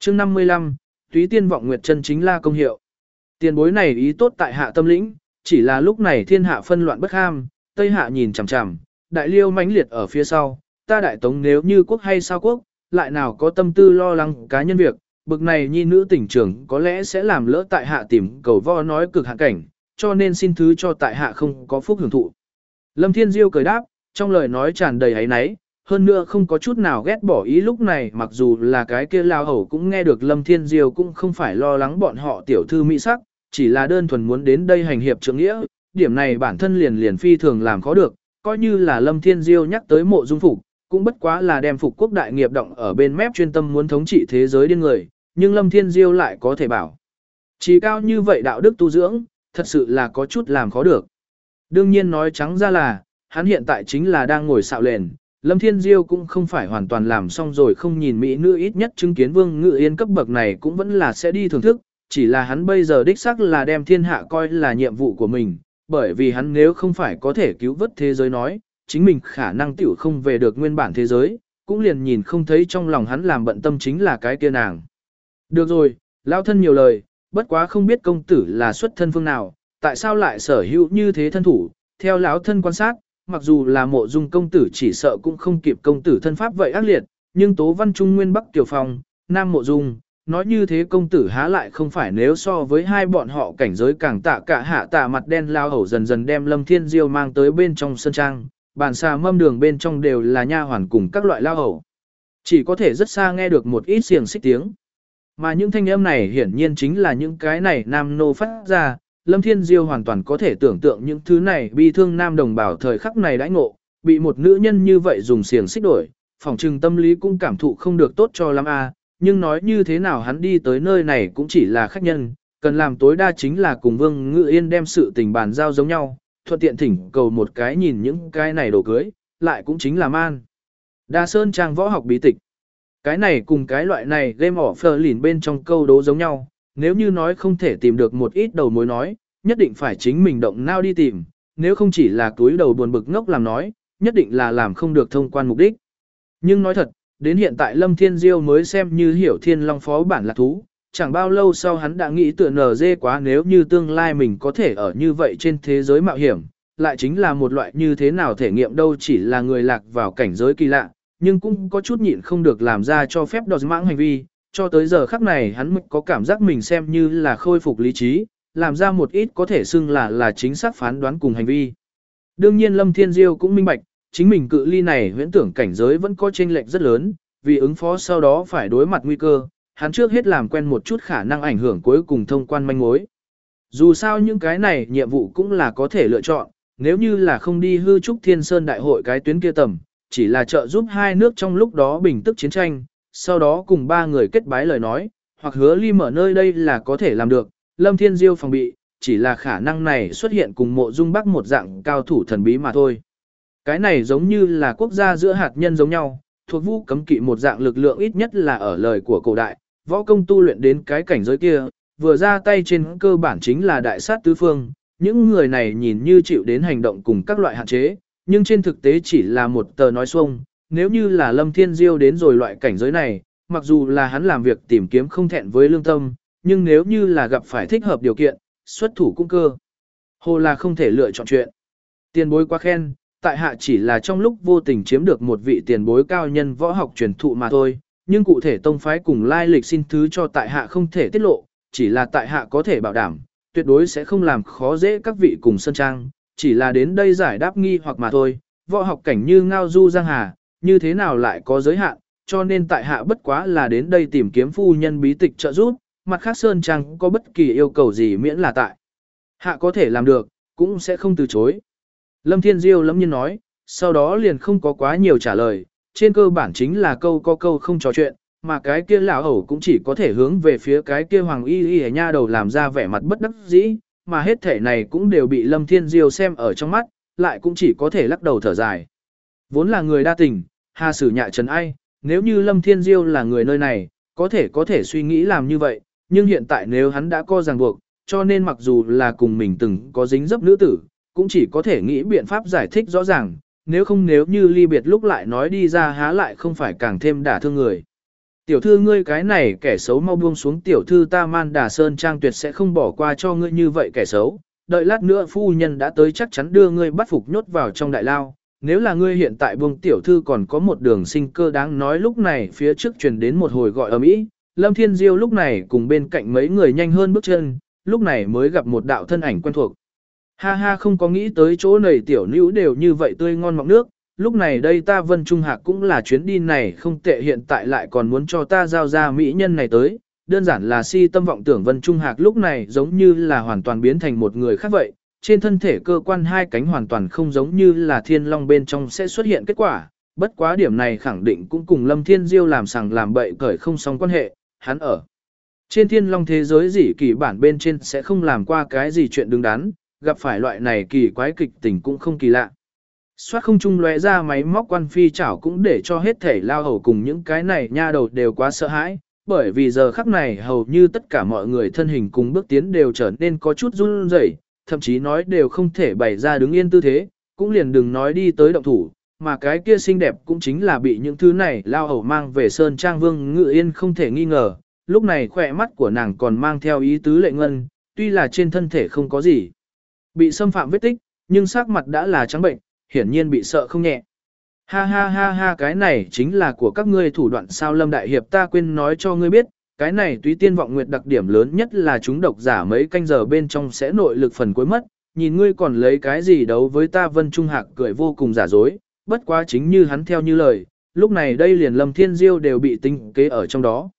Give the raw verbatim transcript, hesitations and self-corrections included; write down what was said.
chương năm mươi lăm, túy tiên vọng nguyệt chân chính la công hiệu. Tiền bối này ý tốt tại hạ tâm lĩnh, chỉ là lúc này thiên hạ phân loạn bất ham, Tây hạ nhìn chằm chằm, đại liêu mãnh liệt ở phía sau, ta đại tống nếu như quốc hay sao quốc, lại nào có tâm tư lo lắng cá nhân việc, bực này nhi nữ tỉnh trưởng có lẽ sẽ làm lỡ tại hạ tìm cầu vo nói cực hạ cảnh, cho nên xin thứ cho tại hạ không có phúc hưởng thụ. Lâm Thiên Diêu cười đáp, trong lời nói tràn đầy áy náy, hơn nữa không có chút nào ghét bỏ ý lúc này, mặc dù là cái kia lao hầu cũng nghe được Lâm Thiên Diêu cũng không phải lo lắng bọn họ tiểu thư mỹ sắc, chỉ là đơn thuần muốn đến đây hành hiệp trượng nghĩa, điểm này bản thân liền liền phi thường làm khó được, coi như là Lâm Thiên Diêu nhắc tới mộ dung phục, cũng bất quá là đem phục quốc đại nghiệp động ở bên mép chuyên tâm muốn thống trị thế giới điên người, nhưng Lâm Thiên Diêu lại có thể bảo. Chỉ cao như vậy đạo đức tu dưỡng, thật sự là có chút làm khó được. Đương nhiên nói trắng ra là, hắn hiện tại chính là đang ngồi xạo lền, Lâm Thiên Diêu cũng không phải hoàn toàn làm xong rồi không nhìn mỹ nữ ít nhất chứng kiến Vương Ngự Yên cấp bậc này cũng vẫn là sẽ đi thưởng thức, chỉ là hắn bây giờ đích xác là đem thiên hạ coi là nhiệm vụ của mình, bởi vì hắn nếu không phải có thể cứu vớt thế giới nói, chính mình khả năng tiểu không về được nguyên bản thế giới, cũng liền nhìn không thấy trong lòng hắn làm bận tâm chính là cái kia nàng. Được rồi, lao thân nhiều lời, bất quá không biết công tử là xuất thân phương nào, tại sao lại sở hữu như thế thân thủ, theo lão thân quan sát, mặc dù là mộ dung công tử chỉ sợ cũng không kịp công tử thân pháp vậy ác liệt, nhưng tố văn trung nguyên bắc tiểu phong, nam mộ dung, nói như thế công tử há lại không phải nếu so với hai bọn họ cảnh giới càng tạ cả hạ tạ mặt đen lao hầu dần dần đem Lâm Thiên Diêu mang tới bên trong sân trang, bàn xà mâm đường bên trong đều là nha hoàn cùng các loại lao hầu. Chỉ có thể rất xa nghe được một ít xiềng xích tiếng. Mà những thanh âm này hiển nhiên chính là những cái này nam nô phát ra, Lâm Thiên Diêu hoàn toàn có thể tưởng tượng những thứ này bi thương nam đồng bào thời khắc này đãi ngộ, bị một nữ nhân như vậy dùng xiềng xích đổi, phòng trừng tâm lý cũng cảm thụ không được tốt cho lắm a. Nhưng nói như thế nào hắn đi tới nơi này cũng chỉ là khách nhân, cần làm tối đa chính là cùng Vương Ngự Yên đem sự tình bàn giao giống nhau, thuận tiện thỉnh cầu một cái nhìn những cái này đồ cưới, lại cũng chính là man. Đa Sơn Trang võ học bí tịch. Cái này cùng cái loại này game offer lìn bên trong câu đố giống nhau, nếu như nói không thể tìm được một ít đầu mối nói, nhất định phải chính mình động não đi tìm, nếu không chỉ là túi đầu buồn bực ngốc làm nói, nhất định là làm không được thông quan mục đích. Nhưng nói thật, đến hiện tại Lâm Thiên Diêu mới xem như hiểu Thiên Long phó bản là thú, chẳng bao lâu sau hắn đã nghĩ tựa nở dê quá nếu như tương lai mình có thể ở như vậy trên thế giới mạo hiểm, lại chính là một loại như thế nào thể nghiệm đâu chỉ là người lạc vào cảnh giới kỳ lạ, nhưng cũng có chút nhịn không được làm ra cho phép đọt mãng hành vi, cho tới giờ khắc này hắn mới có cảm giác mình xem như là khôi phục lý trí, làm ra một ít có thể xưng là là chính xác phán đoán cùng hành vi. Đương nhiên Lâm Thiên Diêu cũng minh bạch, chính mình cự ly này huyễn tưởng cảnh giới vẫn có chênh lệch rất lớn, vì ứng phó sau đó phải đối mặt nguy cơ, hắn trước hết làm quen một chút khả năng ảnh hưởng cuối cùng thông quan manh mối. Dù sao những cái này nhiệm vụ cũng là có thể lựa chọn, nếu như là không đi hư trúc Thiên Sơn đại hội cái tuyến kia tầm, chỉ là trợ giúp hai nước trong lúc đó bình tức chiến tranh, sau đó cùng ba người kết bái lời nói, hoặc hứa ly mở nơi đây là có thể làm được, Lâm Thiên Diêu phòng bị, chỉ là khả năng này xuất hiện cùng mộ dung bắc một dạng cao thủ thần bí mà thôi. Cái này giống như là quốc gia giữa hạt nhân giống nhau, thuộc vũ cấm kỵ một dạng lực lượng ít nhất là ở lời của cổ đại, võ công tu luyện đến cái cảnh giới kia, vừa ra tay trên cơ bản chính là đại sát tứ phương, những người này nhìn như chịu đến hành động cùng các loại hạn chế, nhưng trên thực tế chỉ là một tờ nói xuông, nếu như là Lâm Thiên Diêu đến rồi loại cảnh giới này, mặc dù là hắn làm việc tìm kiếm không thẹn với lương tâm, nhưng nếu như là gặp phải thích hợp điều kiện, xuất thủ cung cơ, hồ là không thể lựa chọn chuyện. Tiền bối quá khen, tại hạ chỉ là trong lúc vô tình chiếm được một vị tiền bối cao nhân võ học truyền thụ mà thôi, nhưng cụ thể tông phái cùng lai lịch xin thứ cho tại hạ không thể tiết lộ, chỉ là tại hạ có thể bảo đảm, tuyệt đối sẽ không làm khó dễ các vị cùng sân trang, chỉ là đến đây giải đáp nghi hoặc mà thôi, võ học cảnh như ngao du giang hà, như thế nào lại có giới hạn, cho nên tại hạ bất quá là đến đây tìm kiếm phu nhân bí tịch trợ giúp, mặt khác sơn trang có bất kỳ yêu cầu gì miễn là tại hạ có thể làm được, cũng sẽ không từ chối. Lâm Thiên Diêu lẫm nhiên nói, sau đó liền không có quá nhiều trả lời, trên cơ bản chính là câu có câu không trò chuyện, mà cái kia lão hầu cũng chỉ có thể hướng về phía cái kia hoàng y y nha đầu làm ra vẻ mặt bất đắc dĩ, mà hết thể này cũng đều bị Lâm Thiên Diêu xem ở trong mắt, lại cũng chỉ có thể lắc đầu thở dài. Vốn là người đa tình, hà sử nhạ trần ai, nếu như Lâm Thiên Diêu là người nơi này, có thể có thể suy nghĩ làm như vậy, nhưng hiện tại nếu hắn đã có ràng buộc, cho nên mặc dù là cùng mình từng có dính dấp nữ tử, cũng chỉ có thể nghĩ biện pháp giải thích rõ ràng, nếu không nếu như ly biệt lúc lại nói đi ra há lại không phải càng thêm đả thương người. Tiểu thư ngươi cái này kẻ xấu mau buông xuống, tiểu thư ta Man Đà Sơn Trang tuyệt sẽ không bỏ qua cho ngươi như vậy kẻ xấu. Đợi lát nữa phu nhân đã tới chắc chắn đưa ngươi bắt phục nhốt vào trong đại lao. Nếu là ngươi hiện tại buông tiểu thư còn có một đường sinh cơ đáng nói. Lúc này phía trước truyền đến một hồi gọi ầm ĩ. Lâm Thiên Diêu lúc này cùng bên cạnh mấy người nhanh hơn bước chân, lúc này mới gặp một đạo thân ảnh quen thuộc. Ha ha, không có nghĩ tới chỗ này tiểu nữ đều như vậy tươi ngon mọng nước, lúc này đây ta Vân Trung Hạc cũng là chuyến đi này không tệ, hiện tại lại còn muốn cho ta giao ra mỹ nhân này tới, đơn giản là si tâm vọng tưởng. Vân Trung Hạc lúc này giống như là hoàn toàn biến thành một người khác vậy, trên thân thể cơ quan hai cánh hoàn toàn không giống như là thiên long bên trong sẽ xuất hiện kết quả, bất quá điểm này khẳng định cũng cùng Lâm Thiên Diêu làm sằng làm bậy cởi không xong quan hệ, hắn ở trên thiên long thế giới gì kỳ bản bên trên sẽ không làm qua cái gì chuyện đứng đắn, gặp phải loại này kỳ quái kịch tình cũng không kỳ lạ. Xoát không trung lóe ra máy móc quan phi chảo cũng để cho hết thể lao hầu cùng những cái này nha đầu đều quá sợ hãi, bởi vì giờ khắc này hầu như tất cả mọi người thân hình cùng bước tiến đều trở nên có chút run rẩy, thậm chí nói đều không thể bày ra đứng yên tư thế, cũng liền đừng nói đi tới động thủ, mà cái kia xinh đẹp cũng chính là bị những thứ này lao hầu mang về Sơn Trang Vương Ngự Yên không thể nghi ngờ, lúc này khỏe mắt của nàng còn mang theo ý tứ lệ ngân, tuy là trên thân thể không có gì bị xâm phạm vết tích, nhưng sắc mặt đã là trắng bệnh, hiển nhiên bị sợ không nhẹ. Ha ha ha ha, cái này chính là của các ngươi thủ đoạn sao? Lâm đại hiệp, ta quên nói cho ngươi biết, cái này Túy Tiên Vọng Nguyệt đặc điểm lớn nhất là chúng độc giả mấy canh giờ bên trong sẽ nội lực phần cuối mất, nhìn ngươi còn lấy cái gì đấu với ta? Vân Trung Hạc cười vô cùng giả dối, bất quá chính như hắn theo như lời, lúc này đây liền Lâm Thiên Diêu đều bị tính kế ở trong đó.